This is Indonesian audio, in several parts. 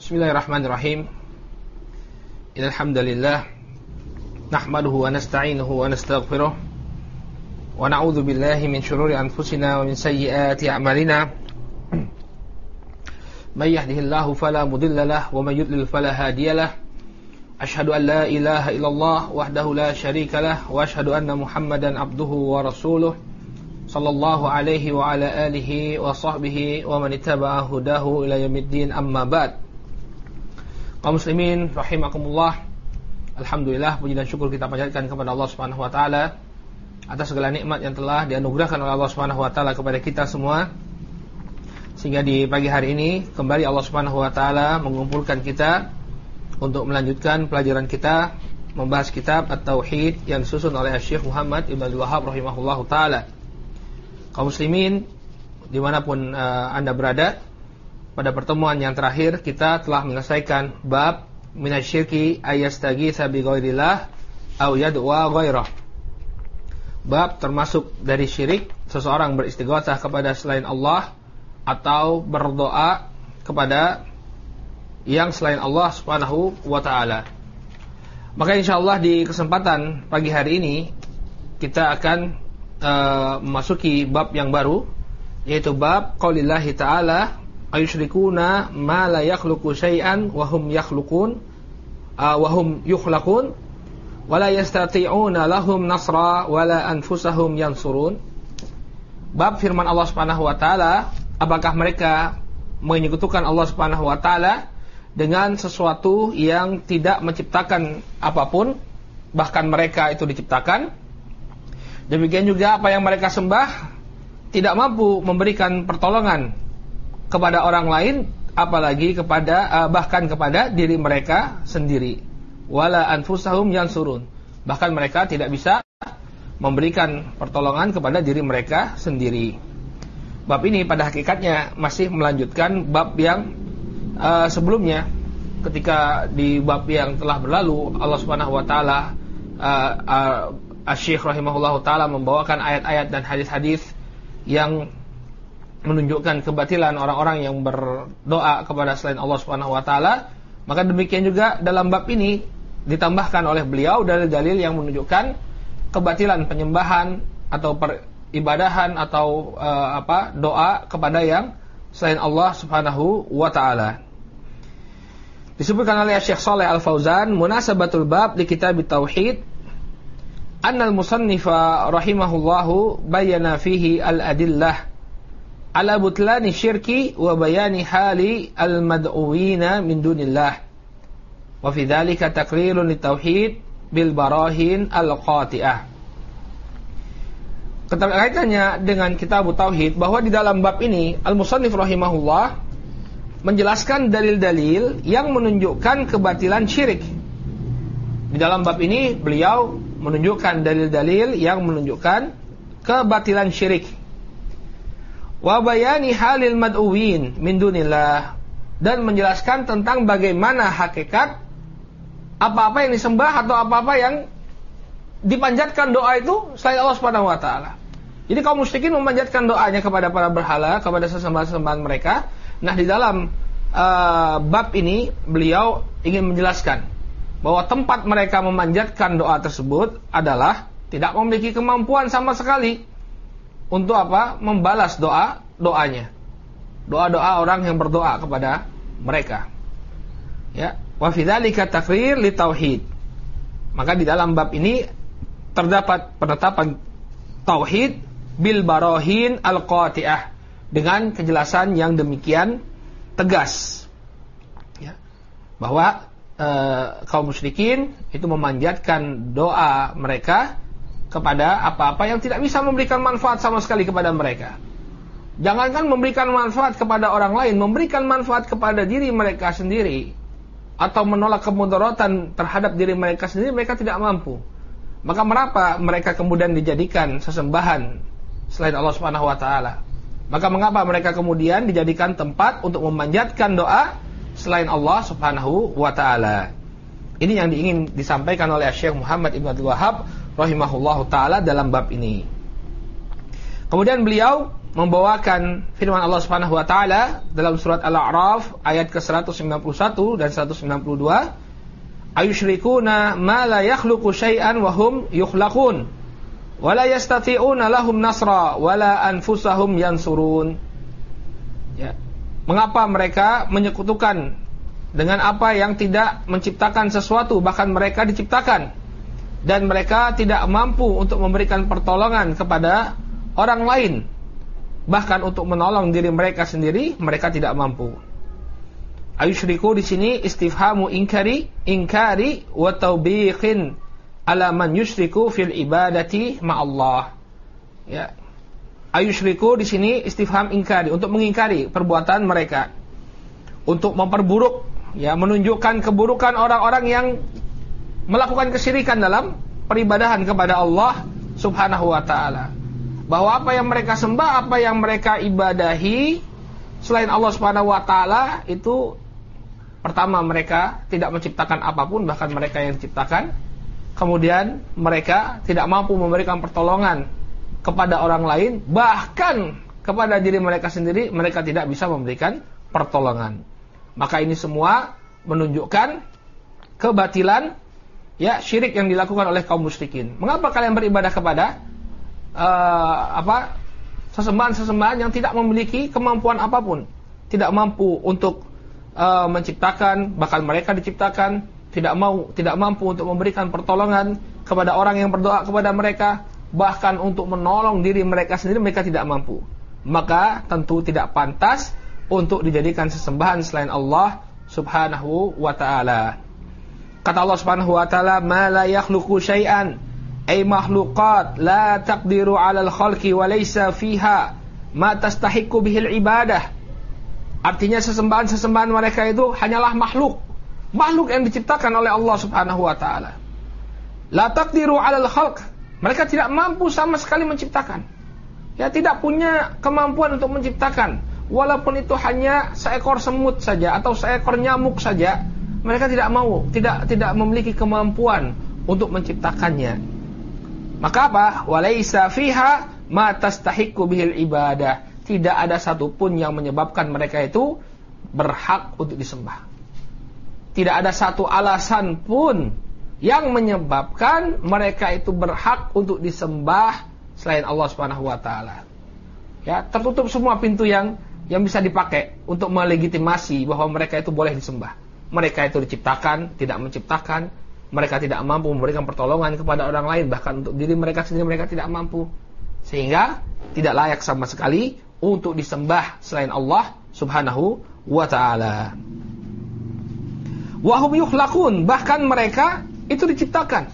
Bismillahirrahmanirrahim. Innal hamdalillah nahmaduhu wa nasta'inuhu wa nastaghfiruh wa na'udzu billahi min shururi anfusina wa min sayyiati a'malina. May yahdihillahu fala mudilla lahu wa may yudlil fala hadiya lahu. Asyhadu an la ilaha illallah wahdahu la syarika lahu wa asyhadu anna Muhammadan abduhu wa rasuluh sallallahu alaihi wa ala alihi wa sahbihi wa man ittaba'a hudahu ila yaumiddin, amma ba'd. Kaum muslimin rahimakumullah, alhamdulillah, puji dan syukur kita panjatkan kepada Allah Subhanahu wa taala atas segala nikmat yang telah dianugerahkan oleh Allah Subhanahu wa taala kepada kita semua, sehingga di pagi hari ini kembali Allah Subhanahu wa taala mengumpulkan kita untuk melanjutkan pelajaran kita membahas kitab At-Tauhid yang disusun oleh Syekh Muhammad Ibn Abdul Wahhab rahimahullahu taala. Kaum muslimin dimanapun Anda berada, pada pertemuan yang terakhir kita telah menyelesaikan bab minasyirki ayastaghitsa bi ghairillah aw yad'a ghairah. Bab termasuk dari syirik seseorang beristighatsah kepada selain Allah atau berdoa kepada yang selain Allah Subhanahu wa taala. Maka insyaallah di kesempatan pagi hari ini kita akan memasuki bab yang baru, yaitu bab qaulillahi ta'ala ayusyrikuna ma la yakhluqu syai'an wa hum yakhluqun wa hum yukhlaqun wa la yastati'una lahum nasra wa la anfusahum yansurun. Bab firman Allah Subhanahu wa taala, apakah mereka menyekutukan Allah Subhanahu wa taala dengan sesuatu yang tidak menciptakan apapun, bahkan mereka itu diciptakan. Demikian juga apa yang mereka sembah tidak mampu memberikan pertolongan kepada orang lain, apalagi bahkan kepada diri mereka sendiri. Wala anfusahum yansurun, bahkan mereka tidak bisa memberikan pertolongan kepada diri mereka sendiri. Bab ini pada hakikatnya masih melanjutkan bab yang sebelumnya. Ketika di bab yang telah berlalu Allah Subhanahu wa taala Asy-Syaikh rahimahullahu taala membawakan ayat-ayat dan hadis-hadis yang menunjukkan kebatilan orang-orang yang berdoa kepada selain Allah Subhanahu wa taala. Maka demikian juga dalam bab ini ditambahkan oleh beliau dalil-dalil yang menunjukkan kebatilan penyembahan atau peribadahan atau doa kepada yang selain Allah Subhanahu wa taala. Disebutkan oleh Syekh Shalih Al-Fauzan, munasabatul bab di kitab Tauhid, annal musannifa rahimahullahu bayyana fihi al-adillah ala butlani syirki wa bayani hali al-mad'uwina min dunillah wa fi dhalika taqrirun litauhid bil barahin al-qati'ah. Kaitannya dengan kitab Tauhid, bahwa di dalam bab ini al-musannif rahimahullah menjelaskan dalil-dalil yang menunjukkan kebatilan syirik. Di dalam bab ini beliau menunjukkan dalil-dalil yang menunjukkan kebatilan syirik. Wa bayani halil mad'uwin min dunillah, dan menjelaskan tentang bagaimana hakikat apa-apa yang disembah atau apa-apa yang dipanjatkan doa itu selain Allah Subhanahu wa taala. Jadi kaum musyrikin memanjatkan doanya kepada para berhala, kepada sesembahan-sembahan mereka. Nah, di dalam bab ini beliau ingin menjelaskan bahwa tempat mereka memanjatkan doa tersebut adalah tidak memiliki kemampuan sama sekali untuk membalas doanya. Doa-doa orang yang berdoa kepada mereka. Ya, wa fi dzalika taqrir li tauhid. Maka di dalam bab ini terdapat penetapan tauhid bil barahin al-qati'ah, dengan kejelasan yang demikian tegas. Ya, bahwa kaum musyrikin itu memanjatkan doa mereka kepada apa-apa yang tidak bisa memberikan manfaat sama sekali kepada mereka. Jangankan memberikan manfaat kepada orang lain, memberikan manfaat kepada diri mereka sendiri atau menolak kemudaratan terhadap diri mereka sendiri, mereka tidak mampu. Maka mengapa mereka kemudian dijadikan sesembahan selain Allah Subhanahu wa taala? Maka mengapa mereka kemudian dijadikan tempat untuk memanjatkan doa selain Allah Subhanahu wa taala? Ini yang ingin disampaikan oleh Syekh Muhammad Ibn Abdul Wahhab rahimahullahu taala dalam bab ini. Kemudian beliau membawakan firman Allah Subhanahu wa taala dalam surat Al-A'raf ayat ke-191 dan 192, ayusyrikuna ma la yakhluqu syai'an wa hum yukhlaqun wa la yastati'una lahum nasra wa la anfusahum yansurun. Ya. Mengapa mereka menyekutukan dengan apa yang tidak menciptakan sesuatu, bahkan mereka diciptakan, dan mereka tidak mampu untuk memberikan pertolongan kepada orang lain, bahkan untuk menolong diri mereka sendiri mereka tidak mampu. Ayusyriku di sini istifhamu inkari wa taubiqin ala man yusyriku fil ibadati ma'allah. Ya. Ayusyriku di sini istifham inkari, untuk mengingkari perbuatan mereka, untuk memperburuk, ya, menunjukkan keburukan orang-orang yang melakukan kesyirikan dalam peribadahan kepada Allah Subhanahu wa taala. Bahwa apa yang mereka sembah, apa yang mereka ibadahi selain Allah Subhanahu wa taala itu, pertama mereka tidak menciptakan apapun, bahkan mereka yang diciptakan. Kemudian mereka tidak mampu memberikan pertolongan kepada orang lain, bahkan kepada diri mereka sendiri mereka tidak bisa memberikan pertolongan. Maka ini semua menunjukkan kebatilan, ya, syirik yang dilakukan oleh kaum musyrikin. Mengapa kalian beribadah kepada sesembahan-sesembahan yang tidak memiliki kemampuan apapun, tidak mampu untuk menciptakan, bahkan mereka diciptakan, tidak mampu untuk memberikan pertolongan kepada orang yang berdoa kepada mereka, bahkan untuk menolong diri mereka sendiri mereka tidak mampu. Maka tentu tidak pantas untuk dijadikan sesembahan selain Allah Subhanahu wa ta'ala. Kata Allah Subhanahu wa ta'ala, ma la yakhluqu syai'an, ay makhluqat la taqdiru 'alal khalqi wa laysa fiha ma tastahiqqu bihil ibadah. Artinya sesembahan-sesembahan mereka itu hanyalah makhluk yang diciptakan oleh Allah Subhanahu wa taala. La taqdiru 'alal khalq, mereka tidak mampu sama sekali menciptakan. Ya, tidak punya kemampuan untuk menciptakan, walaupun itu hanya seekor semut saja atau seekor nyamuk saja, mereka tidak memiliki kemampuan untuk menciptakannya. Maka apa? Walaysa fiha ma tastahiqqu bihil ibadah. Tidak ada satupun yang menyebabkan mereka itu berhak untuk disembah. Tidak ada satu alasan pun yang menyebabkan mereka itu berhak untuk disembah selain Allah Subhanahu wa taala. Ya, tertutup semua pintu yang bisa dipakai untuk melegitimasi bahwa mereka itu boleh disembah. Mereka itu diciptakan, tidak menciptakan. Mereka tidak mampu memberikan pertolongan kepada orang lain, bahkan untuk diri mereka sendiri mereka tidak mampu. Sehingga tidak layak sama sekali untuk disembah selain Allah Subhanahu wa ta'ala. Wa hum yukhlaqun, bahkan mereka itu diciptakan.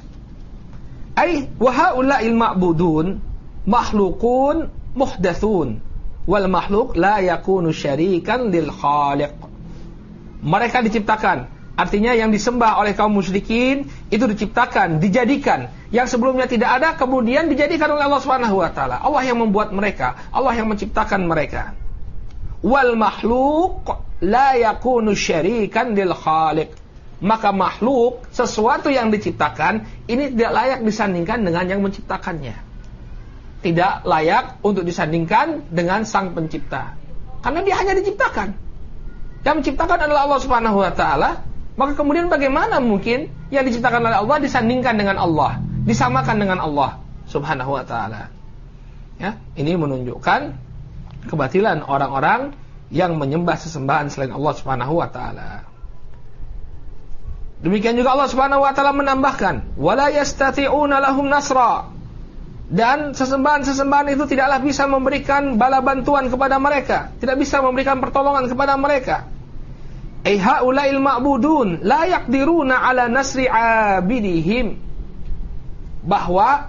Ai wa haula'il ma'budun makhluqun muhdatsun wal makhluk la yakunu syarikan lil khaliq. Mereka diciptakan. Artinya yang disembah oleh kaum musyrikin itu diciptakan, dijadikan. Yang sebelumnya tidak ada, kemudian dijadikan oleh Allah Subhanahu wa taala. Allah yang membuat mereka, Allah yang menciptakan mereka. Wal makhluk la yakunu syarikan lil khaliq. Maka makhluk, sesuatu yang diciptakan, ini tidak layak disandingkan dengan yang menciptakannya. Tidak layak untuk disandingkan dengan sang pencipta. Karena dia hanya diciptakan. Yang menciptakan adalah Allah Subhanahu wa taala. Maka kemudian bagaimana mungkin yang diciptakan oleh Allah disandingkan dengan Allah, disamakan dengan Allah Subhanahu wa ta'ala. Ya, ini menunjukkan kebatilan orang-orang yang menyembah sesembahan selain Allah Subhanahu wa ta'ala. Demikian juga Allah Subhanahu wa ta'ala menambahkan, wala yastati'una lahum nasra, dan sesembahan-sesembahan itu tidaklah bisa memberikan bala bantuan kepada mereka, tidak bisa memberikan pertolongan kepada mereka. Ai haula'il ma'budun la yaqdiruna 'ala nasri 'abidihim, bahwa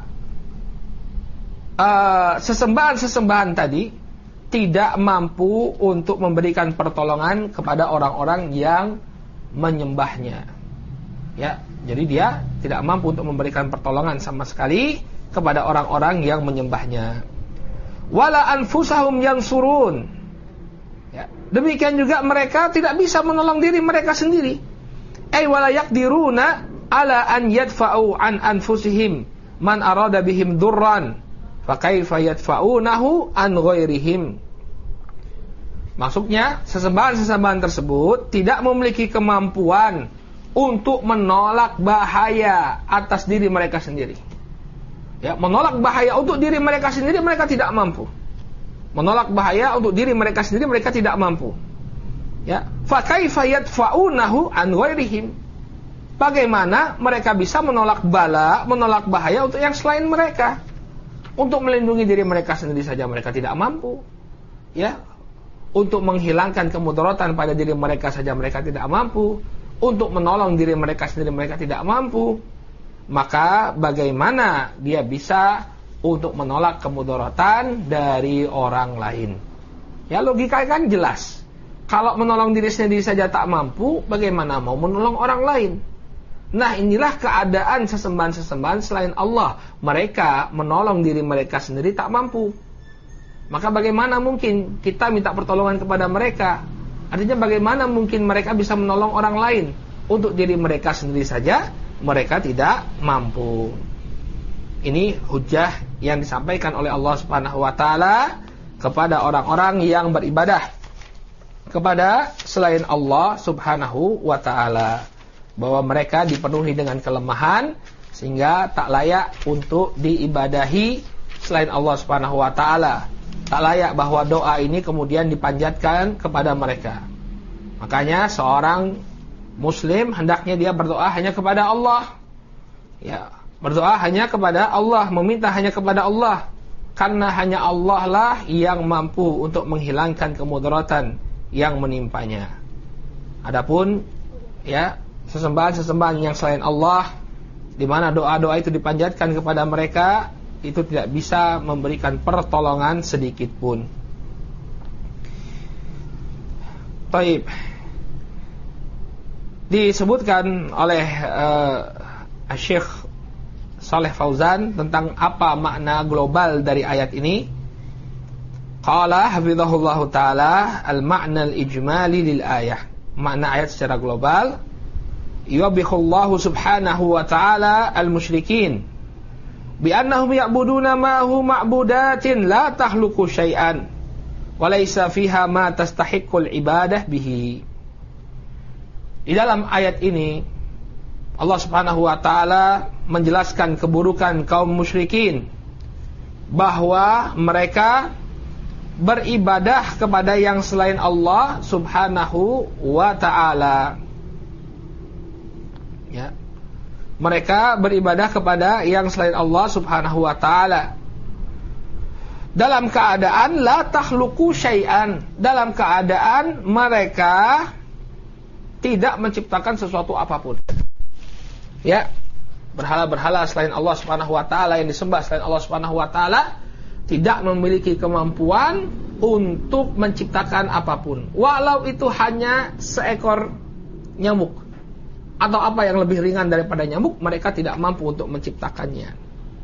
sesembahan-sesembahan tadi tidak mampu untuk memberikan pertolongan kepada orang-orang yang menyembahnya. Ya, jadi dia tidak mampu untuk memberikan pertolongan sama sekali kepada orang-orang yang menyembahnya. Wala anfusahum yansurun. Ya, demikian juga mereka tidak bisa menolong diri mereka sendiri. Ay wala yaqdiruna ala an yadfa'u an anfusihim man arada bihim durran Fa kaifa yadfa'unahu an ghairihim. Maksudnya, sesembahan-sesembahan tersebut tidak memiliki kemampuan untuk menolak bahaya atas diri mereka sendiri. Ya, menolak bahaya untuk diri mereka sendiri mereka tidak mampu. Menolak bahaya untuk diri mereka sendiri mereka tidak mampu. Ya, fa kaifa yadfa'unahu an ghairihim. Bagaimana mereka bisa menolak bala, menolak bahaya untuk yang selain mereka? Untuk melindungi diri mereka sendiri saja mereka tidak mampu. Ya, untuk menghilangkan kemudaratan pada diri mereka saja mereka tidak mampu. Untuk menolong diri mereka sendiri mereka tidak mampu. Maka bagaimana dia bisa untuk menolak kemudaratan dari orang lain? Ya, logika kan jelas. Kalau menolong diri sendiri saja tak mampu, bagaimana mau menolong orang lain? Nah, inilah keadaan sesembahan-sesembahan selain Allah. Mereka menolong diri mereka sendiri tak mampu. Maka bagaimana mungkin kita minta pertolongan kepada mereka? Artinya bagaimana mungkin mereka bisa menolong orang lain? Untuk diri mereka sendiri saja mereka tidak mampu. Ini hujjah yang disampaikan oleh Allah Subhanahu wa taala kepada orang-orang yang beribadah kepada selain Allah Subhanahu wa taala, bahwa mereka dipenuhi dengan kelemahan sehingga tak layak untuk diibadahi selain Allah Subhanahu wa taala. Tak layak bahwa doa ini kemudian dipanjatkan kepada mereka. Makanya seorang muslim hendaknya dia berdoa hanya kepada Allah. Ya, berdoa hanya kepada Allah, meminta hanya kepada Allah. Karena hanya Allah lah yang mampu untuk menghilangkan kemudaratan yang menimpanya. Adapun ya, sesembahan-sesembahan yang selain Allah, di mana doa-doa itu dipanjatkan kepada mereka, itu tidak bisa memberikan pertolongan sedikit pun. Taib. Disebutkan oleh Syekh Shalih Fauzan tentang apa makna global dari ayat ini. Qala hafizahullahu ta'ala al-ma'na al-ijmali lil ayah. Makna ayat secara global, yuwabbihullahu subhanahu wa ta'ala al-musyrikin bi'annahum ya'buduna ma hu ma'budatin la tahluku syai'an wa laysa fiha ma tastahiqqul ibadah bihi. Di dalam ayat ini Allah Subhanahu wa taala menjelaskan keburukan kaum musyrikin, bahwa mereka beribadah kepada yang selain Allah Subhanahu wa taala. Ya. Mereka beribadah kepada yang selain Allah Subhanahu wa taala dalam keadaan la takhluqu syai'an, dalam keadaan mereka tidak menciptakan sesuatu apapun. Ya, berhala-berhala selain Allah Subhanahu wa taala yang disembah selain Allah Subhanahu wa taala tidak memiliki kemampuan untuk menciptakan apapun, walau itu hanya seekor nyamuk atau apa yang lebih ringan daripada nyamuk, mereka tidak mampu untuk menciptakannya.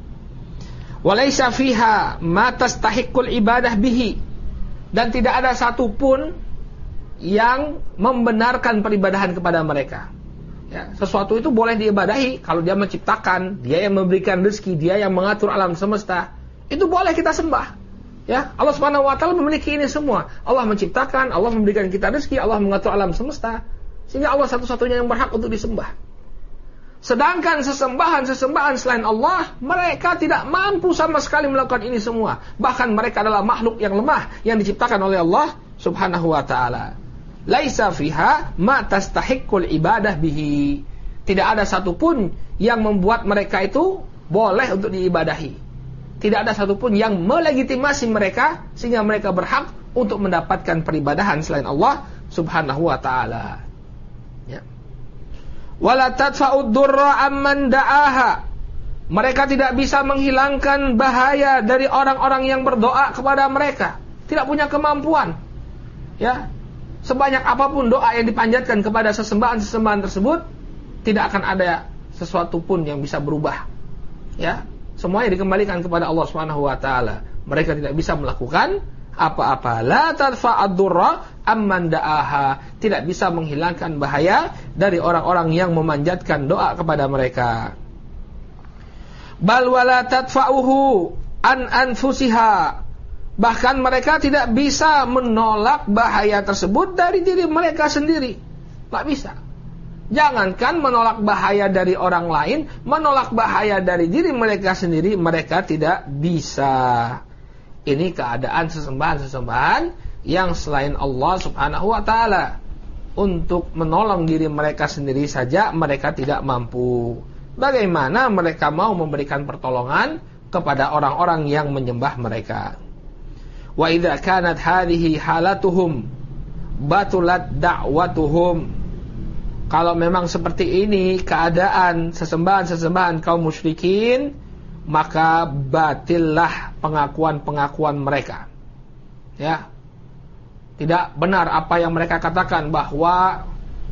Walaysa fiha ma tastahiqqul ibadah bihi, dan tidak ada satupun yang membenarkan peribadahan kepada mereka. Ya, sesuatu itu boleh diibadahi kalau dia menciptakan, dia yang memberikan rezeki, dia yang mengatur alam semesta. Itu boleh kita sembah. Ya, Allah Subhanahu wa taala memiliki ini semua. Allah menciptakan, Allah memberikan kita rezeki, Allah mengatur alam semesta. Sehingga Allah satu-satunya yang berhak untuk disembah. Sedangkan sesembahan-sesembahan selain Allah, mereka tidak mampu sama sekali melakukan ini semua. Bahkan mereka adalah makhluk yang lemah yang diciptakan oleh Allah Subhanahu wa taala. Laisa fiha ma tastahiqqul ibadah bihi. Tidak ada satupun yang membuat mereka itu boleh untuk diibadahi. Tidak ada satupun yang melegitimasi mereka sehingga mereka berhak untuk mendapatkan peribadahan selain Allah Subhanahu wa taala. Ya. Wala tadfa'ud durra amman da'aha. Mereka tidak bisa menghilangkan bahaya dari orang-orang yang berdoa kepada mereka. Tidak punya kemampuan. Ya. Sebanyak apapun doa yang dipanjatkan kepada sesembahan-sesembahan tersebut, tidak akan ada sesuatu pun yang bisa berubah. Ya. Semuanya dikembalikan kepada Allah Subhanahu wa taala. Mereka tidak bisa melakukan apa-apa. La tadfa'ud durra amman da'aha. Tidak bisa menghilangkan bahaya dari orang-orang yang memanjatkan doa kepada mereka. Bal wala tadfa'uhu an anfusiha. Bahkan mereka tidak bisa menolak bahaya tersebut dari diri mereka sendiri. Tak bisa. Jangankan menolak bahaya dari orang lain, menolak bahaya dari diri mereka sendiri, mereka tidak bisa. Ini keadaan sesembahan-sesembahan yang selain Allah subhanahu wa ta'ala. Untuk menolong diri mereka sendiri saja, mereka tidak mampu. Bagaimana mereka mau memberikan pertolongan kepada orang-orang yang menyembah mereka? Wa idza kanat hadhihi halatuhum batulat da'watuhum. Kalau memang seperti ini keadaan sesembahan-sesembahan kaum musyrikin, maka batillah pengakuan-pengakuan mereka. Ya. Tidak benar apa yang mereka katakan bahwa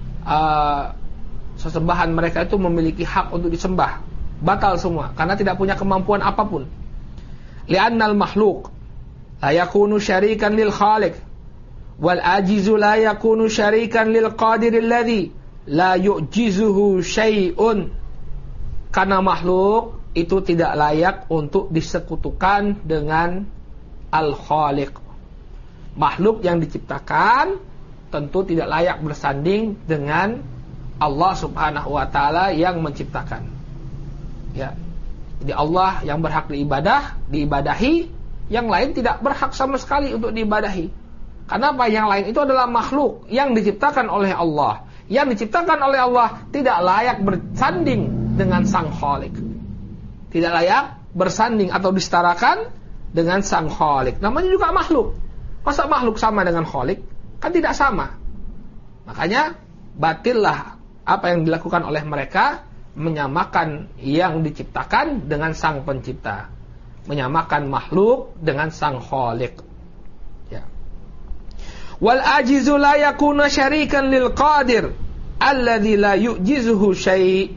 sesembahan mereka itu memiliki hak untuk disembah. Batal semua karena tidak punya kemampuan apapun. Li'annal makhluk la yakunu syarikan lil khaliq wal ajizu la yakunu syarikan lil qadiril ladzi la yu'jizuhu syai'un. Karena makhluk itu tidak layak untuk disekutukan dengan al-khaliq. Makhluk yang diciptakan tentu tidak layak bersanding dengan Allah subhanahu wa ta'ala yang menciptakan. Ya. Jadi Allah yang berhak diibadahi, yang lain tidak berhak sama sekali untuk diibadahi. Karena apa? Yang lain itu adalah makhluk yang diciptakan oleh Allah. Yang diciptakan oleh Allah tidak layak bersanding dengan sang khalik. Tidak layak bersanding atau disetarakan dengan sang khalik. Namanya juga makhluk. Masa makhluk sama dengan khalik? Kan tidak sama. Makanya batillah apa yang dilakukan oleh mereka, menyamakan yang diciptakan dengan sang pencipta, menyamakan makhluk dengan sang khalik. Ya. Wal ajizu la yakuna syarikan lil qadir alladzi la yu'jizuhu syai'.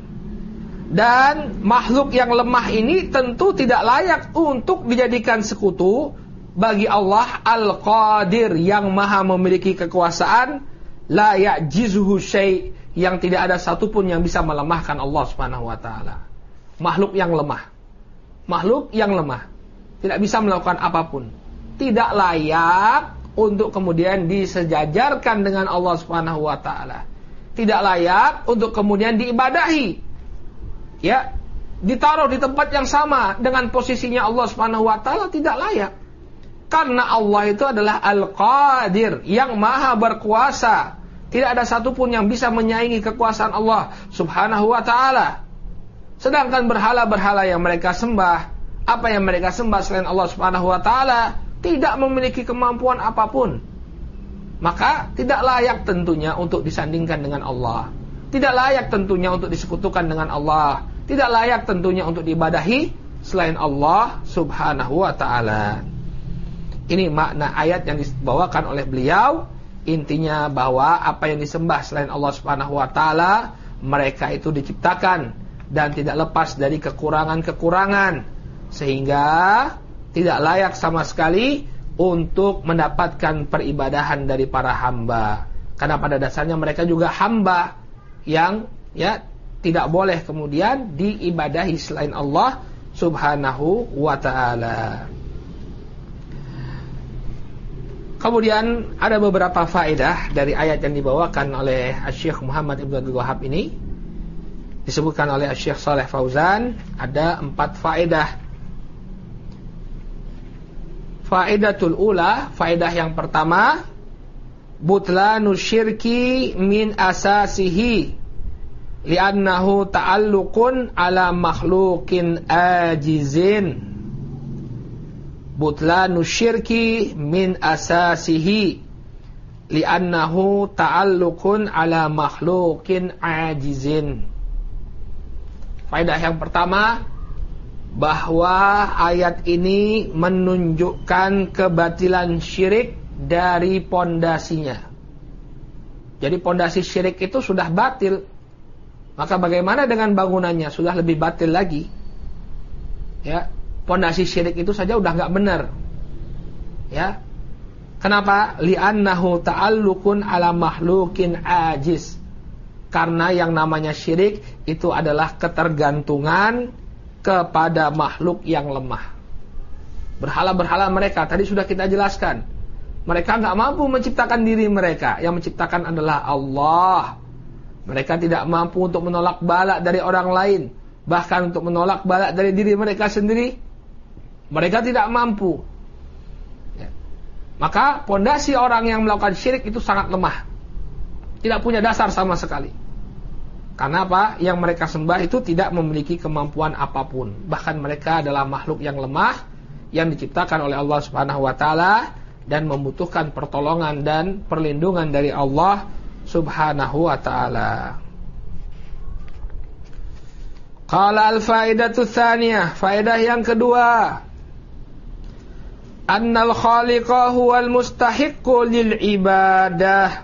Dan makhluk yang lemah ini tentu tidak layak untuk dijadikan sekutu bagi Allah Al-Qadir yang maha memiliki kekuasaan, la ya'jizuhu syai', yang tidak ada satupun yang bisa melemahkan Allah Subhanahu wa taala. Makhluk yang lemah. Makhluk yang lemah tidak bisa melakukan apapun. Tidak layak untuk kemudian disejajarkan dengan Allah Subhanahu wa taala. Tidak layak untuk kemudian diibadahi. Ya, ditaruh di tempat yang sama dengan posisinya Allah Subhanahu wa taala, tidak layak. Karena Allah itu adalah Al-Qadir, yang maha berkuasa. Tidak ada satupun yang bisa menyaingi kekuasaan Allah Subhanahu wa ta'ala. Sedangkan berhala-berhala yang mereka sembah, apa yang mereka sembah selain Allah Subhanahu wa ta'ala, tidak memiliki kemampuan apapun. Maka tidak layak tentunya untuk disandingkan dengan Allah. Tidak layak tentunya untuk disekutukan dengan Allah. Tidak layak tentunya untuk diibadahi selain Allah Subhanahu wa ta'ala. Ini makna ayat yang dibawakan oleh beliau. Intinya bahwa apa yang disembah selain Allah Subhanahu wa ta'ala, mereka itu diciptakan dan tidak lepas dari kekurangan-kekurangan, sehingga tidak layak sama sekali untuk mendapatkan peribadahan dari para hamba. Karena pada dasarnya mereka juga hamba yang tidak boleh kemudian diibadahi selain Allah Subhanahu wa ta'ala. Kemudian ada beberapa faedah dari ayat yang dibawakan oleh Syekh Muhammad Ibn Abdul Wahhab ini. Disebutkan oleh Syekh Shalih Fauzan, ada 4 faedah. Faedatul ula, faedah yang pertama, butlanu syirki min asasihi li'annahu ta'alluqun ala makhluqin ajizin. Butlanu syirki min asasihi li'annahu ta'alluqun ala makhluqin ajizin. Faedah yang pertama, bahwa ayat ini menunjukkan kebatilan syirik dari pondasinya. Jadi pondasi syirik itu sudah batil, maka bagaimana dengan bangunannya? Sudah lebih batil lagi. Ya, pondasi syirik itu saja udah enggak benar. Ya. Kenapa? Li'annahu ta'alluqun ala makhluqin ajiz. Karena yang namanya syirik itu adalah ketergantungan kepada makhluk yang lemah. Berhala-berhala mereka tadi sudah kita jelaskan. Mereka nggak mampu menciptakan diri mereka. Yang menciptakan adalah Allah. Mereka tidak mampu untuk menolak bala dari orang lain. Bahkan untuk menolak bala dari diri mereka sendiri, mereka tidak mampu. Ya. Maka pondasi orang yang melakukan syirik itu sangat lemah. Tidak punya dasar sama sekali. Karena apa? Yang mereka sembah itu tidak memiliki kemampuan apapun. Bahkan mereka adalah makhluk yang lemah, yang diciptakan oleh Allah Subhanahu wa Ta'ala, dan membutuhkan pertolongan dan perlindungan dari Allah Subhanahu wa Ta'ala. Qala al-faidatu tsaniyah, faedah yang kedua, annal khaliqa huwal mustahiqqu lil ibadah,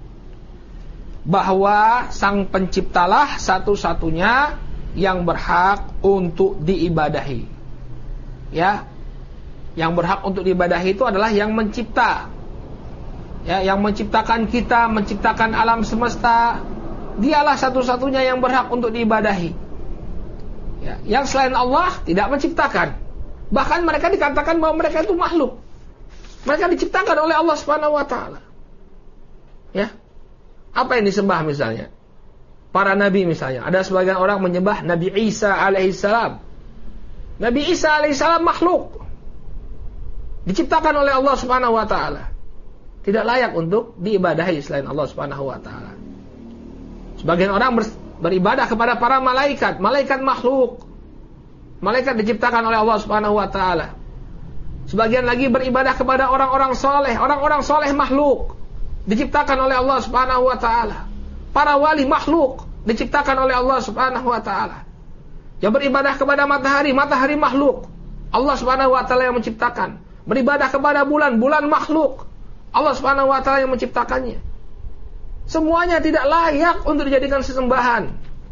bahwa sang penciptalah satu-satunya yang berhak untuk diibadahi. Ya, yang berhak untuk diibadahi itu adalah yang mencipta. Ya, yang menciptakan kita, menciptakan alam semesta, dialah satu-satunya yang berhak untuk diibadahi. Ya, yang selain Allah tidak menciptakan. Bahkan mereka dikatakan bahwa mereka itu makhluk. Mereka diciptakan oleh Allah Subhanahu wa Ta'ala. Ya. Apa yang disembah misalnya? Para nabi misalnya. Ada sebagian orang menyembah Nabi Isa alaihissalam. Nabi Isa alaihissalam makhluk. Diciptakan oleh Allah Subhanahu wa Ta'ala. Tidak layak untuk diibadahi selain Allah Subhanahu wa Ta'ala. Sebagian orang beribadah kepada para malaikat. Malaikat makhluk. Malaikat diciptakan oleh Allah Subhanahu wa Ta'ala. Sebagian lagi beribadah kepada orang-orang soleh. Orang-orang soleh makhluk, diciptakan oleh Allah Subhanahu wa Ta'ala. Para wali makhluk, diciptakan oleh Allah Subhanahu wa Ta'ala. Yang beribadah kepada matahari, matahari makhluk, Allah Subhanahu wa Ta'ala yang menciptakan. Beribadah kepada bulan, bulan makhluk, Allah Subhanahu wa Ta'ala yang menciptakannya. Semuanya tidak layak untuk dijadikan sesembahan.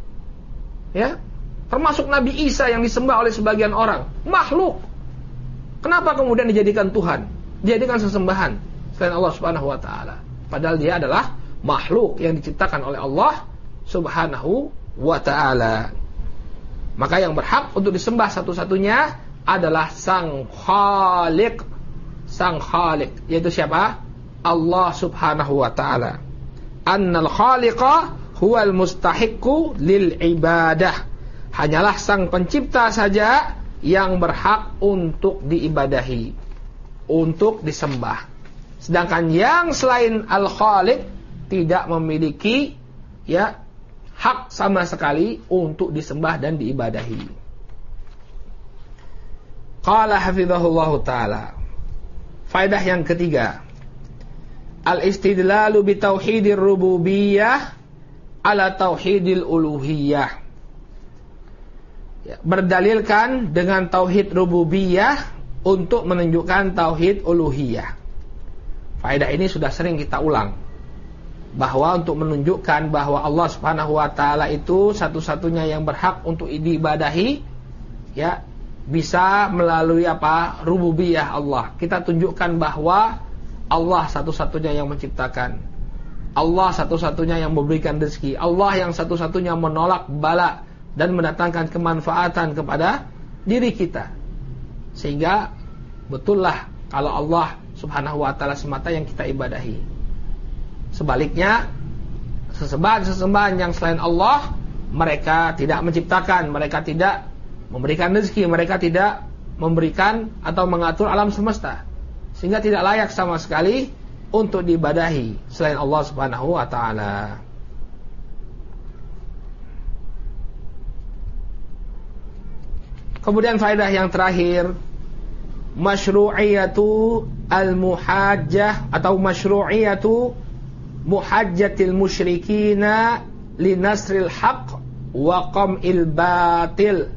Ya, termasuk Nabi Isa yang disembah oleh sebagian orang, makhluk. Kenapa kemudian dijadikan Tuhan, dijadikan sesembahan selain Allah Subhanahu wa Ta'ala? Padahal dia adalah makhluk yang diciptakan oleh Allah Subhanahu wa Ta'ala. Maka yang berhak untuk disembah satu-satunya adalah Sang Khaliq. Sang Khaliq, yaitu siapa? Allah Subhanahu wa Ta'ala. Annal khaliqa huwal mustahiqqu lil ibadah. Hanyalah sang pencipta saja yang berhak untuk diibadahi, untuk disembah. Sedangkan yang selain Al-Khaliq tidak memiliki hak sama sekali untuk disembah dan diibadahi. Qala hafizahullahu ta'ala. Faedah yang ketiga, al-istidlalu bi tauhidir rububiyah ala tauhidil uluhiyah. Berdalilkan dengan tauhid rububiyah untuk menunjukkan tauhid uluhiyah. Faedah ini sudah sering kita ulang, bahwa untuk menunjukkan bahwa Allah Subhanahu wa Ta'ala itu satu-satunya yang berhak untuk diibadahi, ya, bisa melalui apa? Rububiyah Allah. Kita tunjukkan bahwa Allah satu-satunya yang menciptakan, Allah satu-satunya yang memberikan rezeki, Allah yang satu-satunya menolak bala dan mendatangkan kemanfaatan kepada diri kita. Sehingga betullah kalau Allah Subhanahu wa Ta'ala semata yang kita ibadahi. Sebaliknya, sesembahan-sesembahan yang selain Allah, mereka tidak menciptakan, mereka tidak memberikan rezeki, mereka tidak memberikan atau mengatur alam semesta, sehingga tidak layak sama sekali untuk diibadahi selain Allah Subhanahu wa Ta'ala. Kemudian faedah yang terakhir, masyru'iyatu al-muhajjah atau masyru'iyatu muhajjatil musyrikina linasril haqq wa qam'il batil.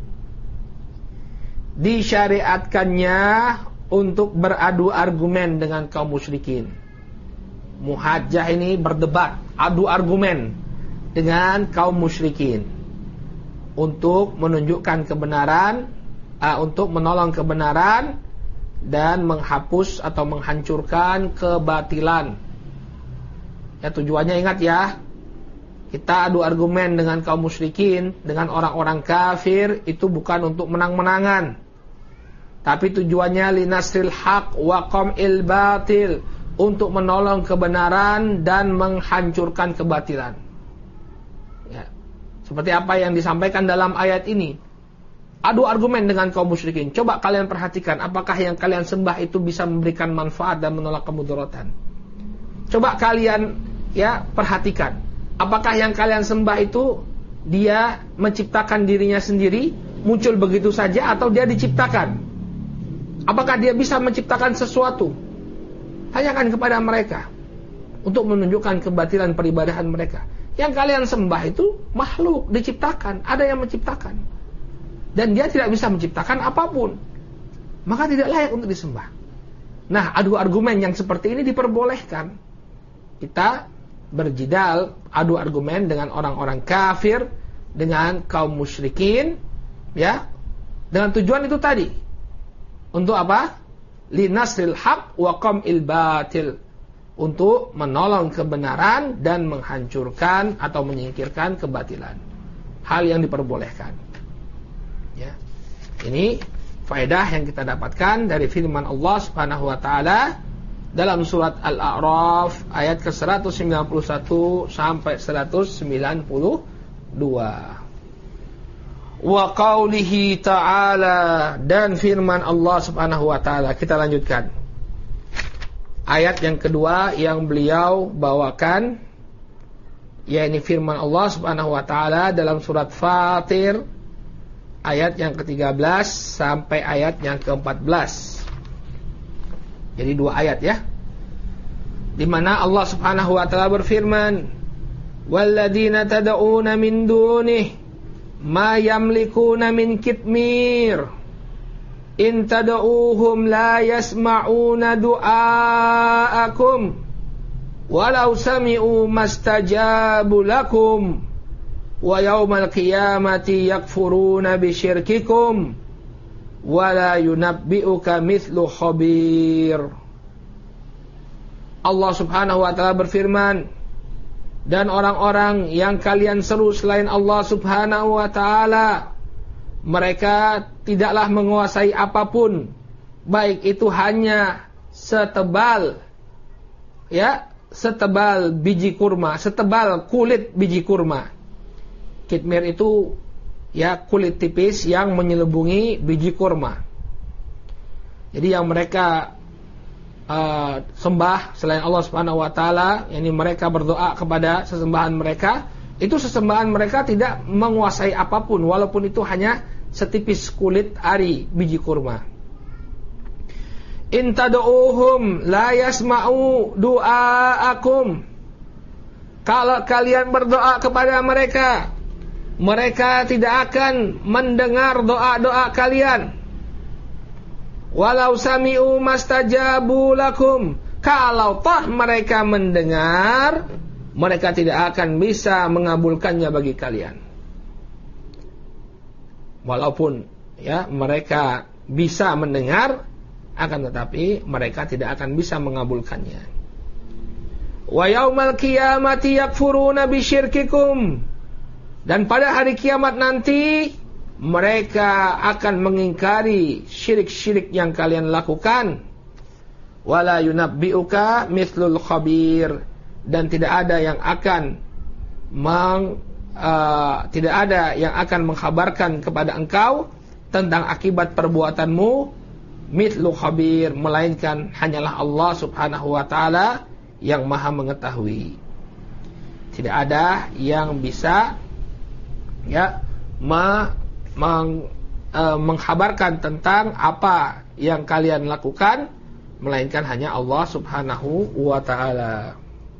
Disyariatkannya untuk beradu argumen dengan kaum musyrikin. Muhajjah ini berdebat, adu argumen dengan kaum musyrikin untuk menunjukkan kebenaran, untuk menolong kebenaran dan menghapus atau menghancurkan kebatilan. Ya, tujuannya ingat ya, kita adu argumen dengan kaum musyrikin, dengan orang-orang kafir, itu bukan untuk menang-menangan. tapi tujuannya linasril haq wa qam'il batil, untuk menolong kebenaran dan menghancurkan kebatilan. Ya. Seperti apa yang disampaikan dalam ayat ini. Adu argumen dengan kaum musyrikin. Coba kalian perhatikan, apakah yang kalian sembah itu bisa memberikan manfaat dan menolak kemudaratan? Coba kalian perhatikan, apakah yang kalian sembah itu dia menciptakan dirinya sendiri, muncul begitu saja, atau dia diciptakan? Apakah dia bisa menciptakan sesuatu? Tanyakan kepada mereka untuk menunjukkan kebatilan peribadahan mereka. Yang kalian sembah itu makhluk diciptakan, ada yang menciptakan, dan dia tidak bisa menciptakan apapun, maka tidak layak untuk disembah. Nah, adu argumen yang seperti ini diperbolehkan. Kita berjidal, adu argumen dengan orang-orang kafir, dengan kaum musyrikin, ya, dengan tujuan itu tadi. Untuk apa? Linasril haq wa qam'il batil, untuk menolong kebenaran dan menghancurkan atau menyingkirkan kebatilan. Hal yang diperbolehkan. Ya. Ini faedah yang kita dapatkan dari firman Allah Subhanahu wa taala dalam surat Al-A'raf ayat ke-191 sampai 192. Wa qaulihi ta'ala, dan firman Allah Subhanahu wa taala. Kita lanjutkan. Ayat yang kedua yang beliau bawakan, yakni firman Allah Subhanahu wa taala dalam surat Fatir ayat yang ke-13 sampai ayat yang ke-14. Jadi 2 ayat ya. Di mana Allah Subhanahu wa taala berfirman, "Walladzina tad'una min dunihi ma yamlikuna min kitmir in tad'uuhum la yasma'una du'aakum walau sami'u mastajabu lakum wa yawmal qiyamati yakfuruna bisyirkikum wa la yunabbi'uka mithlu khabir." Allah Subhanahu wa taala berfirman, dan orang-orang yang kalian seru selain Allah Subhanahu wa taala, mereka tidaklah menguasai apapun, baik itu hanya setebal biji kurma, setebal kulit biji kurma. Kitmir itu kulit tipis yang menyelubungi biji kurma. Jadi yang mereka sembah selain Allah Subhanahu wa taala, yakni mereka berdoa kepada sesembahan mereka, itu sesembahan mereka tidak menguasai apapun, walaupun itu hanya setipis kulit ari biji kurma. In tad'uuhum la yasma'u du'aakum, kalau kalian berdoa kepada mereka, mereka tidak akan mendengar doa-doa kalian. Walau sami'u mastajabu lakum, kalau toh mereka mendengar, mereka tidak akan bisa mengabulkannya bagi kalian. Walaupun mereka bisa mendengar, akan tetapi mereka tidak akan bisa mengabulkannya. Wa yaumal qiyamati yakfuruna bisyirkikum, dan pada hari kiamat nanti mereka akan mengingkari syirik-syirik yang kalian lakukan. Wala yunabbi'uka mithlul khabir, dan tidak ada yang akan mengkhabarkan kepada engkau tentang akibat perbuatanmu mithlu khabir, melainkan hanyalah Allah Subhanahu wa taala yang Maha mengetahui. Tidak ada yang bisa mengkhabarkan tentang apa yang kalian lakukan, melainkan hanya Allah Subhanahu wa ta'ala.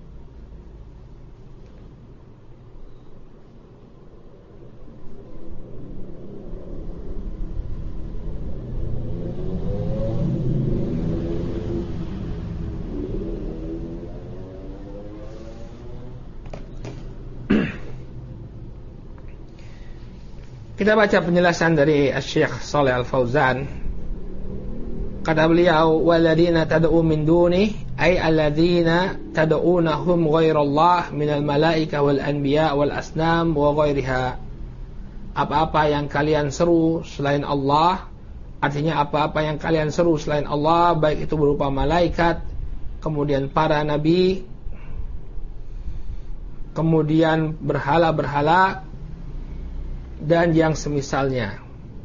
Kita baca penjelasan dari Syekh Shalih Al-Fauzan. Kata beliau, "Walladzina tad'u min duni ay alladzina tad'unahum ghairallah minal malaika wal anbiya wal asnam wa ghairiha." Apa-apa yang kalian seru selain Allah Artinya apa-apa yang kalian seru selain Allah, baik itu berupa malaikat, kemudian para nabi, kemudian berhala-berhala, dan yang semisalnya.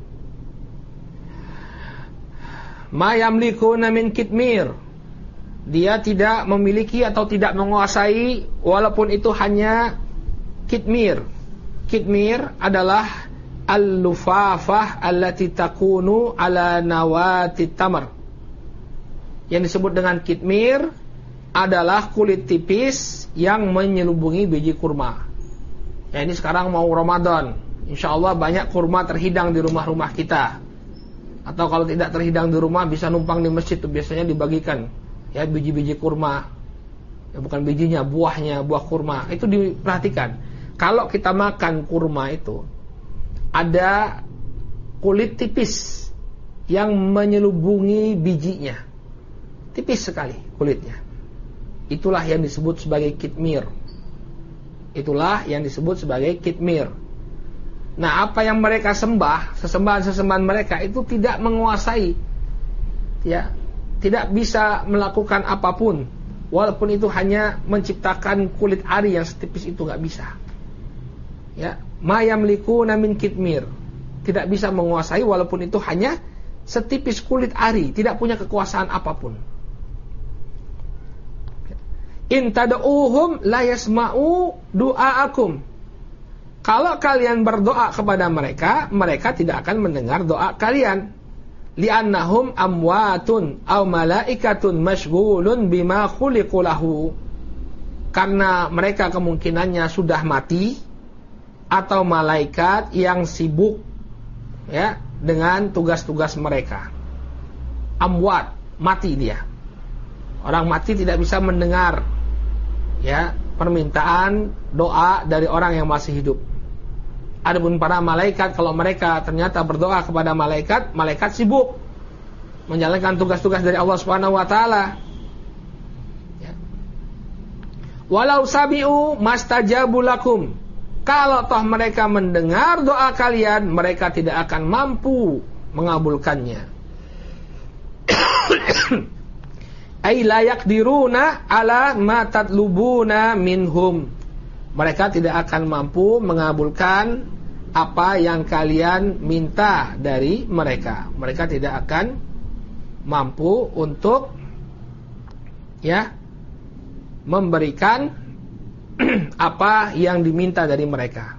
Ma yamlikuna min kitmir, dia tidak memiliki atau tidak menguasai, walaupun itu hanya kitmir. Kitmir adalah al-lufafah allati takunu ala nawati tamar. Yang disebut dengan kitmir adalah kulit tipis yang menyelubungi biji kurma. Ya, ini sekarang mau Ramadan, insya Allah banyak kurma terhidang di rumah-rumah kita. Atau kalau tidak terhidang di rumah, bisa numpang di masjid, tuh biasanya dibagikan ya biji-biji kurma. Ya, bukan bijinya, buahnya, buah kurma. Itu diperhatikan. Kalau kita makan kurma itu ada kulit tipis yang menyelubungi bijinya. Tipis sekali kulitnya. Itulah yang disebut sebagai kitmir. Itulah yang disebut sebagai kitmir. Nah, apa yang mereka sembah, sesembahan-sesembahan mereka itu tidak menguasai, ya, tidak bisa melakukan apapun, walaupun itu hanya menciptakan kulit ari yang setipis itu, nggak bisa. Ya, ma yamlikuna min kitmir, tidak bisa menguasai walaupun itu hanya setipis kulit ari, tidak punya kekuasaan apapun. In tad'uuhum la yasma'u du'aakum. Kalau kalian berdoa kepada mereka, mereka tidak akan mendengar doa kalian. Li'annahum amwatun aw malaikatun mashghulun bima khuliqu lahu. Karena mereka kemungkinannya sudah mati, atau malaikat yang sibuk ya dengan tugas-tugas mereka. Amwat, mati dia. Orang mati tidak bisa mendengar ya permintaan doa dari orang yang masih hidup. Adapun para malaikat, kalau mereka ternyata berdoa kepada malaikat, malaikat sibuk menjalankan tugas-tugas dari Allah Subhanahu wa taala. Ya. Walau sabi'u mastajabu lakum. Kalau toh mereka mendengar doa kalian, mereka tidak akan mampu mengabulkannya. Ai la yaqdiruna ala ma tatlubuna minhum. Mereka tidak akan mampu mengabulkan apa yang kalian minta dari mereka. Mereka tidak akan mampu untuk ya memberikan apa yang diminta dari mereka.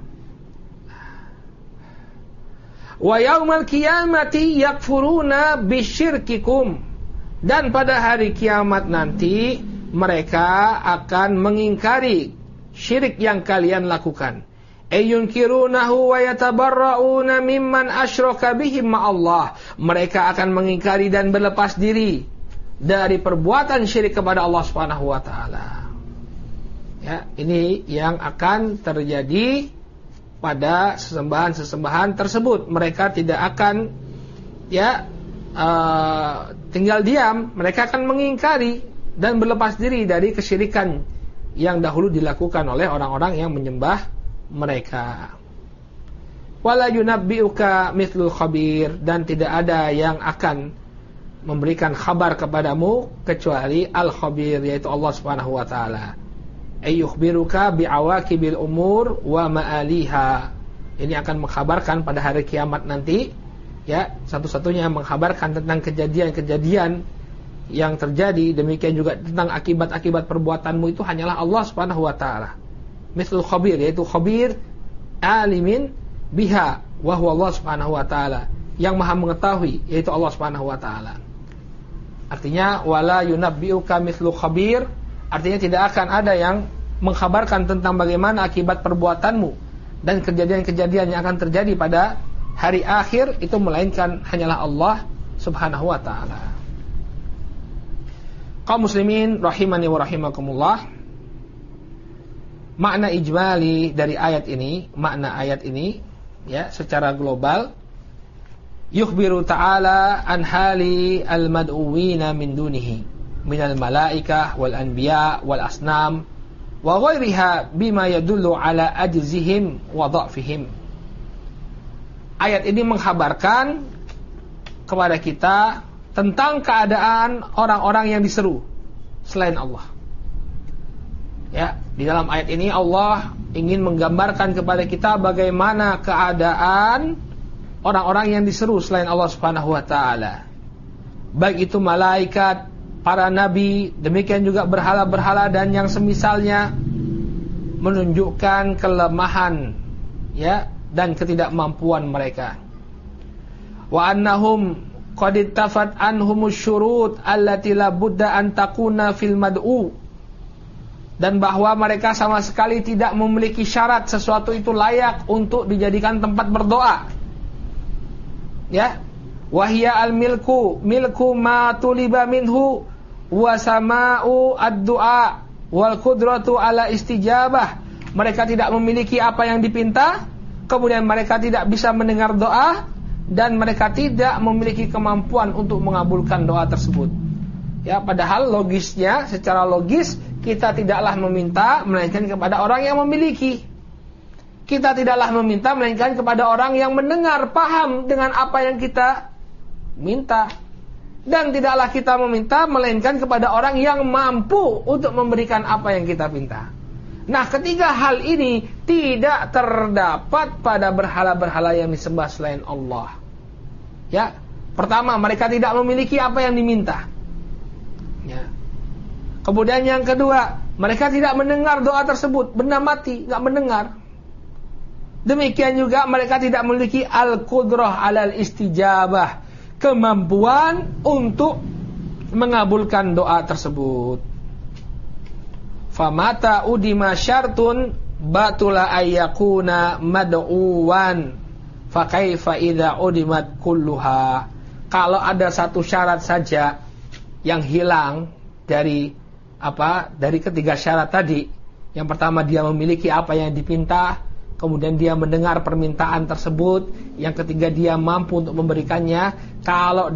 Wa yaumal qiyamati yakfuruna bisyirkikum. Dan pada hari kiamat nanti mereka akan mengingkari syirik yang kalian lakukan. Ayunkirunahu wa yatabarrauna mimman asyraka bihi ma'allah. Mereka akan mengingkari dan berlepas diri dari perbuatan syirik kepada Allah Subhanahu wa taala. Ya, ini yang akan terjadi pada sesembahan-sesembahan tersebut. Mereka tidak akan ya tinggal diam, mereka akan mengingkari dan berlepas diri dari kesyirikan yang dahulu dilakukan oleh orang-orang yang menyembah mereka. Wala yunabbi'uka mithlul khabir, dan tidak ada yang akan memberikan kabar kepadamu kecuali al-khabir, yaitu Allah Subhanahu wa taala. Ayyukhbiruka bi'awaqibil umur wa ma'aliha. Ini akan mengkhabarkan pada hari kiamat nanti, ya, satu-satunya mengkhabarkan tentang kejadian-kejadian yang terjadi, demikian juga tentang akibat-akibat perbuatanmu itu hanyalah Allah Subhanahu wa taala. Mithlul khabir, yaitu khabir alimin biha wa huwa Allah Subhanahu wa taala, yang maha mengetahui, yaitu Allah Subhanahu wa taala. Artinya wala yunabbi'uka mithlu khabir, artinya tidak akan ada yang mengkhabarkan tentang bagaimana akibat perbuatanmu dan kejadian-kejadian yang akan terjadi pada hari akhir itu, melainkan hanyalah Allah Subhanahu wa taala. Kaum muslimin rahimani wa rahimakumullah, makna ijmali dari ayat ini, makna ayat ini ya secara global, yukhbiru ta'ala an hali al-mad'uwina min dunihi minal malaikah wal anbiya wal asnam wa ghairiha bima yadullu ala ajzihim wa dha'fihim. Ayat ini mengkhabarkan kepada kita tentang keadaan orang-orang yang diseru selain Allah. Ya, di dalam ayat ini Allah ingin menggambarkan kepada kita bagaimana keadaan orang-orang yang diseru selain Allah Subhanahu wa taala. Baik itu malaikat, para nabi, demikian juga berhala-berhala dan yang semisalnya, menunjukkan kelemahan ya dan ketidakmampuan mereka. Wa annahum qad ittafat anhumus syurut allati la budda an takuna fil mad'u, dan bahwa mereka sama sekali tidak memiliki syarat sesuatu itu layak untuk dijadikan tempat berdoa. Ya, wahya al-milku ma tuliba minhu wa sama'u ad-du'a wal qudratu ala istijabah. Mereka tidak memiliki apa yang dipinta, kemudian mereka tidak bisa mendengar doa, dan mereka tidak memiliki kemampuan untuk mengabulkan doa tersebut. Ya, padahal logisnya, secara logis kita tidaklah meminta melainkan kepada orang yang memiliki. Kita tidaklah meminta melainkan kepada orang yang mendengar, paham dengan apa yang kita minta. Dan tidaklah kita meminta melainkan kepada orang yang mampu untuk memberikan apa yang kita minta. Nah, ketiga hal ini tidak terdapat pada berhala-berhala yang disembah selain Allah. Ya, pertama, mereka tidak memiliki apa yang diminta. Ya. Kemudian yang kedua, mereka tidak mendengar doa tersebut, benda mati, nggak mendengar. Demikian juga mereka tidak memiliki al-qudrah alal istijabah, kemampuan untuk mengabulkan doa tersebut. Famata udima syartun batula ayyakuna mad'uwan fa kaifa idza udimat kulluha. Kalau ada satu syarat saja yang hilang dari ketiga syarat tadi. Yang pertama, dia memiliki apa yang dipinta, kemudian dia mendengar permintaan tersebut, yang ketiga dia mampu untuk memberikannya. Kalau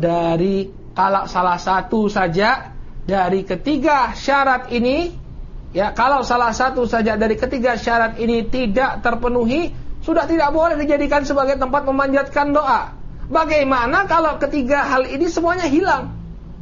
salah satu saja dari ketiga syarat ini, ya, kalau salah satu saja dari ketiga syarat ini tidak terpenuhi, sudah tidak boleh dijadikan sebagai tempat memanjatkan doa. Bagaimana kalau ketiga hal ini semuanya hilang?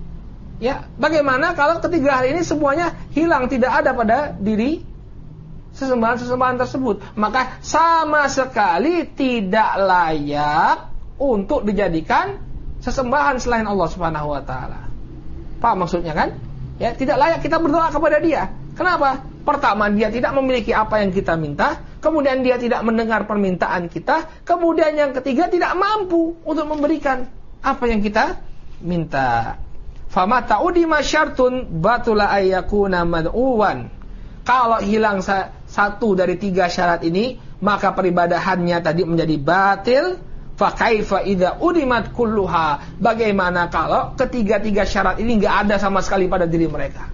Ya, bagaimana kalau ketiga hal ini semuanya hilang, tidak ada pada diri sesembahan-sesembahan tersebut? Maka sama sekali tidak layak untuk dijadikan sesembahan selain Allah Subhanahu wa taala. Paham maksudnya kan? Ya, tidak layak kita berdoa kepada dia. Kenapa? Pertama, dia tidak memiliki apa yang kita minta, kemudian dia tidak mendengar permintaan kita, kemudian yang ketiga tidak mampu untuk memberikan apa yang kita minta. Fama ta'udima syartun batula ayyakuna mad'uwan. Kalau hilang satu dari tiga syarat ini, maka peribadahannya tadi menjadi batil. Fa kaifa idza udimat kulluha. Bagaimana kalau ketiga-tiga syarat ini enggak ada sama sekali pada diri mereka?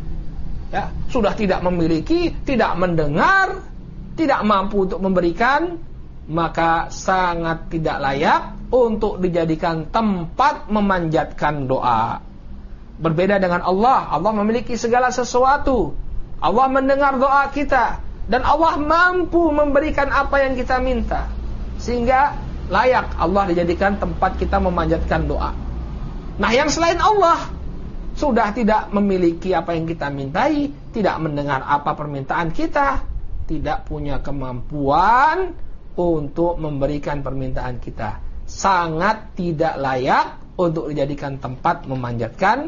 Ya, sudah tidak memiliki, tidak mendengar, tidak mampu untuk memberikan, maka sangat tidak layak untuk dijadikan tempat memanjatkan doa. Berbeda dengan Allah. Allah memiliki segala sesuatu. Allah mendengar doa kita, dan Allah mampu memberikan apa yang kita minta, sehingga layak Allah dijadikan tempat kita memanjatkan doa. Nah, yang selain Allah sudah tidak memiliki apa yang kita mintai, tidak mendengar apa permintaan kita, tidak punya kemampuan untuk memberikan permintaan kita, sangat tidak layak untuk dijadikan tempat memanjatkan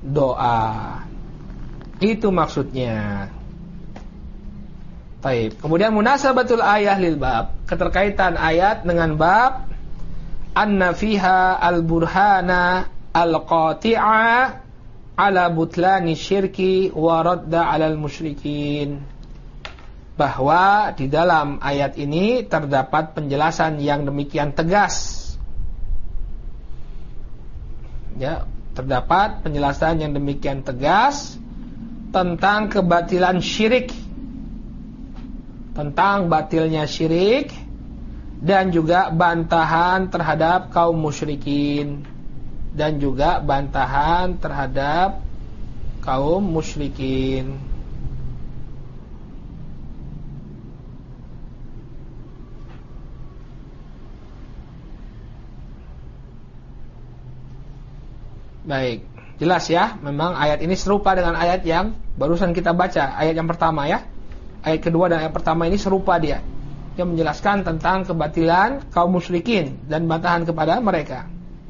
doa. Itu maksudnya. Baik. Kemudian munasabatul ayah lil bab, keterkaitan ayat dengan bab, anna fiha al-burhana al-qati'a ala butlani syirki wa radda 'alal musyrikin. Bahwa di dalam ayat ini terdapat penjelasan yang demikian tegas. Ya, terdapat penjelasan yang demikian tegas tentang kebatilan syirik, tentang batilnya syirik, dan juga bantahan terhadap kaum musyrikin, dan juga bantahan terhadap kaum musyrikin. Baik, jelas ya. Memang ayat ini serupa dengan ayat yang barusan kita baca, ayat yang pertama ya. Ayat kedua dan ayat pertama ini serupa dia. Dia menjelaskan tentang kebatilan kaum musyrikin dan bantahan kepada mereka.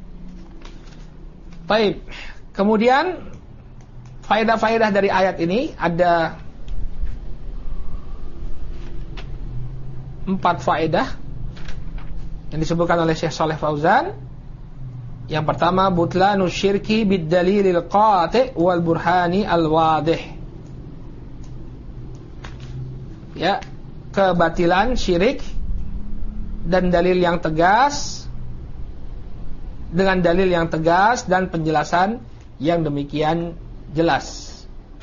Baik. Kemudian faedah-faedah dari ayat ini ada 4 faedah yang disebutkan oleh Syekh Shalih Fauzan. Yang pertama, butlanu syirki bid-dalilil qati' wal burhani al-wadih. Ya, kebatilan syirik dan dalil yang tegas, dengan dalil yang tegas dan penjelasan yang demikian jelas.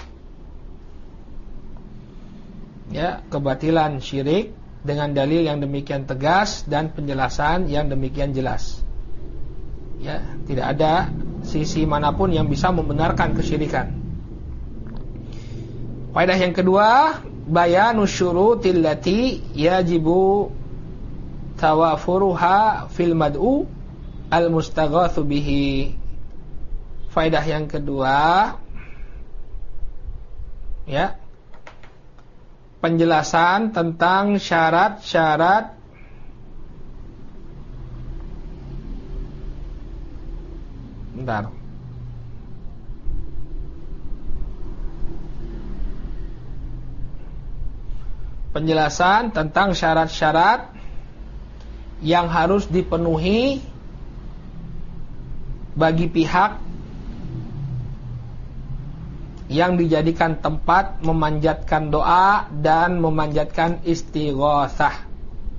Ya, kebatilan syirik dengan dalil yang demikian tegas dan penjelasan yang demikian jelas. Ya, tidak ada sisi manapun yang bisa membenarkan kesyirikan. Faedah yang kedua, bayanu syurutil lati yajibu tawafuruha fil mad'u al mustaghatsu bihi. Faedah yang kedua, ya, penjelasan tentang syarat-syarat penjelasan tentang syarat-syarat yang harus dipenuhi bagi pihak yang dijadikan tempat memanjatkan doa dan memanjatkan istighatsah.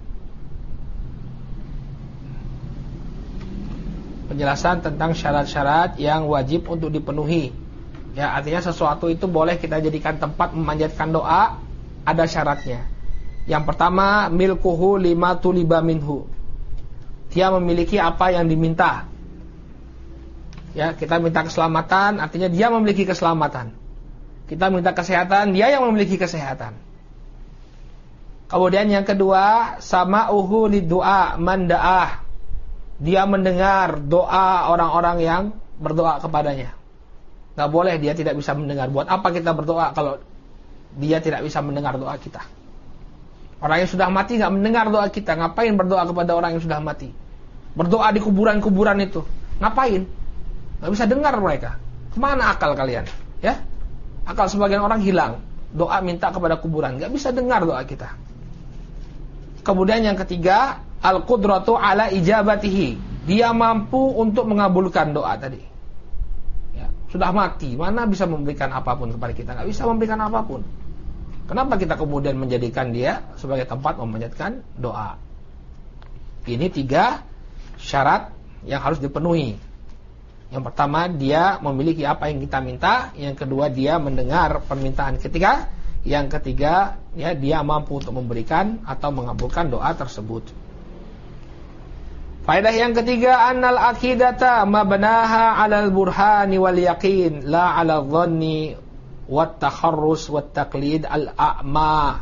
Penjelasan tentang syarat-syarat yang wajib untuk dipenuhi. Ya, artinya sesuatu itu boleh kita jadikan tempat memanjatkan doa, ada syaratnya. Yang pertama, milkuhu lima tuliba minhu. Dia memiliki apa yang diminta. Ya, kita minta keselamatan, artinya dia memiliki keselamatan. Kita minta kesehatan, dia yang memiliki kesehatan. Kemudian yang kedua, sama'uhu lidu'a man da'ah. Dia mendengar doa orang-orang yang berdoa kepadanya. Gak boleh dia tidak bisa mendengar. Buat apa kita berdoa kalau dia tidak bisa mendengar doa kita? Orang yang sudah mati gak mendengar doa kita. Ngapain berdoa kepada orang yang sudah mati? Berdoa di kuburan-kuburan itu, ngapain? Gak bisa dengar mereka. Kemana akal kalian? Ya, akal sebagian orang hilang. Doa minta kepada kuburan, gak bisa dengar doa kita. Kemudian yang ketiga, al-qudratu ala ijabatihi. Dia mampu untuk mengabulkan doa tadi. Ya, sudah mati, mana bisa memberikan apapun kepada kita? Gak bisa memberikan apapun. Kenapa kita kemudian menjadikan dia sebagai tempat memanjatkan doa? Ini 3 syarat yang harus dipenuhi. Yang pertama, dia memiliki apa yang kita minta. Yang kedua, dia mendengar permintaan kita. Yang ketiga, ya, dia mampu untuk memberikan atau mengabulkan doa tersebut. Faedah yang ketiga, annal aqidata mabnaha 'alal burhani wal yaqin la 'alal dhanni wat takharrus wat taqlid al a'ma.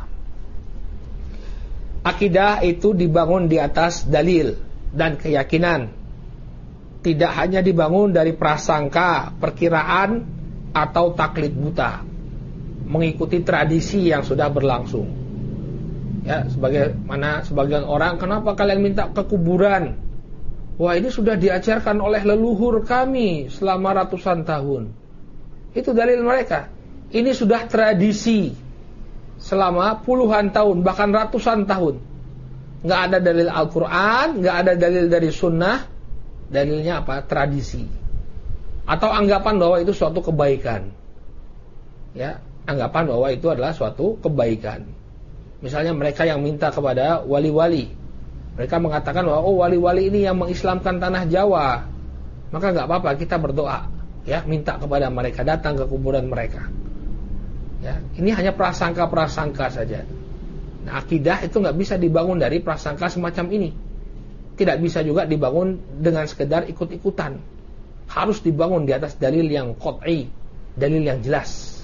Akidah itu dibangun di atas dalil dan keyakinan. Tidak hanya dibangun dari prasangka, perkiraan atau taklid buta, mengikuti tradisi yang sudah berlangsung. Ya, sebagaimana sebagian orang, kenapa kalian minta ke kuburan? Wah, ini sudah diajarkan oleh leluhur kami selama ratusan tahun. Itu dalil mereka. Ini sudah tradisi selama puluhan tahun, bahkan ratusan tahun. Nggak ada dalil Al-Quran, nggak ada dalil dari Sunnah. Dalilnya apa? Tradisi. Atau anggapan bahwa itu suatu kebaikan. Ya, anggapan bahwa itu adalah suatu kebaikan. Misalnya mereka yang minta kepada wali-wali, mereka mengatakan bahwa wali-wali ini yang mengislamkan tanah Jawa, maka nggak apa-apa kita berdoa, ya, minta kepada mereka, datang ke kuburan mereka. Ya, ini hanya prasangka-prasangka saja. Nah, akidah itu nggak bisa dibangun dari prasangka semacam ini. Tidak bisa juga dibangun dengan sekedar ikut-ikutan. Harus dibangun di atas dalil yang qat'i, dalil yang jelas.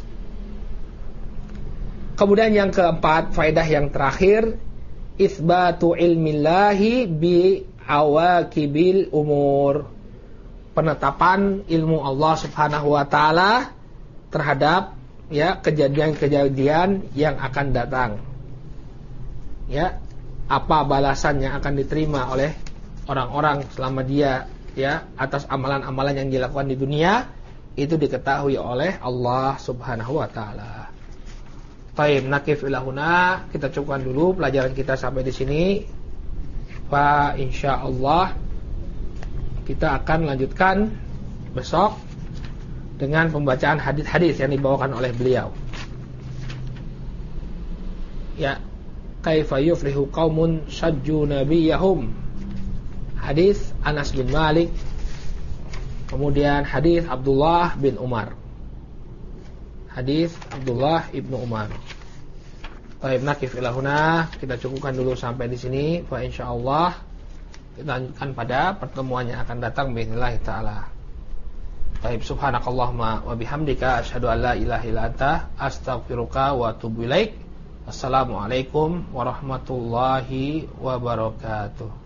Kemudian yang keempat, faedah yang terakhir, itsbatu ilmillahi bi awaqibil umur. penetapan ilmu Allah Subhanahu wa taala terhadap ya kejadian-kejadian yang akan datang. Ya, apa balasan yang akan diterima oleh orang-orang selama dia ya atas amalan-amalan yang dilakukan di dunia, itu diketahui oleh Allah Subhanahu wa taala. Baik, nakif ilahuna, kita cukupkan dulu pelajaran kita sampai di sini. Fa insyaallah kita akan lanjutkan besok dengan pembacaan hadis-hadis yang dibawakan oleh beliau. Ya, kaifa yuflihu qaumun sajju nabiyahum. Hadis Anas bin Malik. Kemudian hadis Abdullah bin Umar. Hadis Abdullah ibnu Umar. Baik, nakif ilahuna, kita cukupkan dulu sampai di sini. Fa insyaallah kita lanjutkan pada pertemuan yang akan datang bismillah taala. Baik, subhanakallahumma wa bihamdika asyhadu an la ilaha illa anta astaghfiruka wa atubu ilaik. Assalamualaikum warahmatullahi wabarakatuh.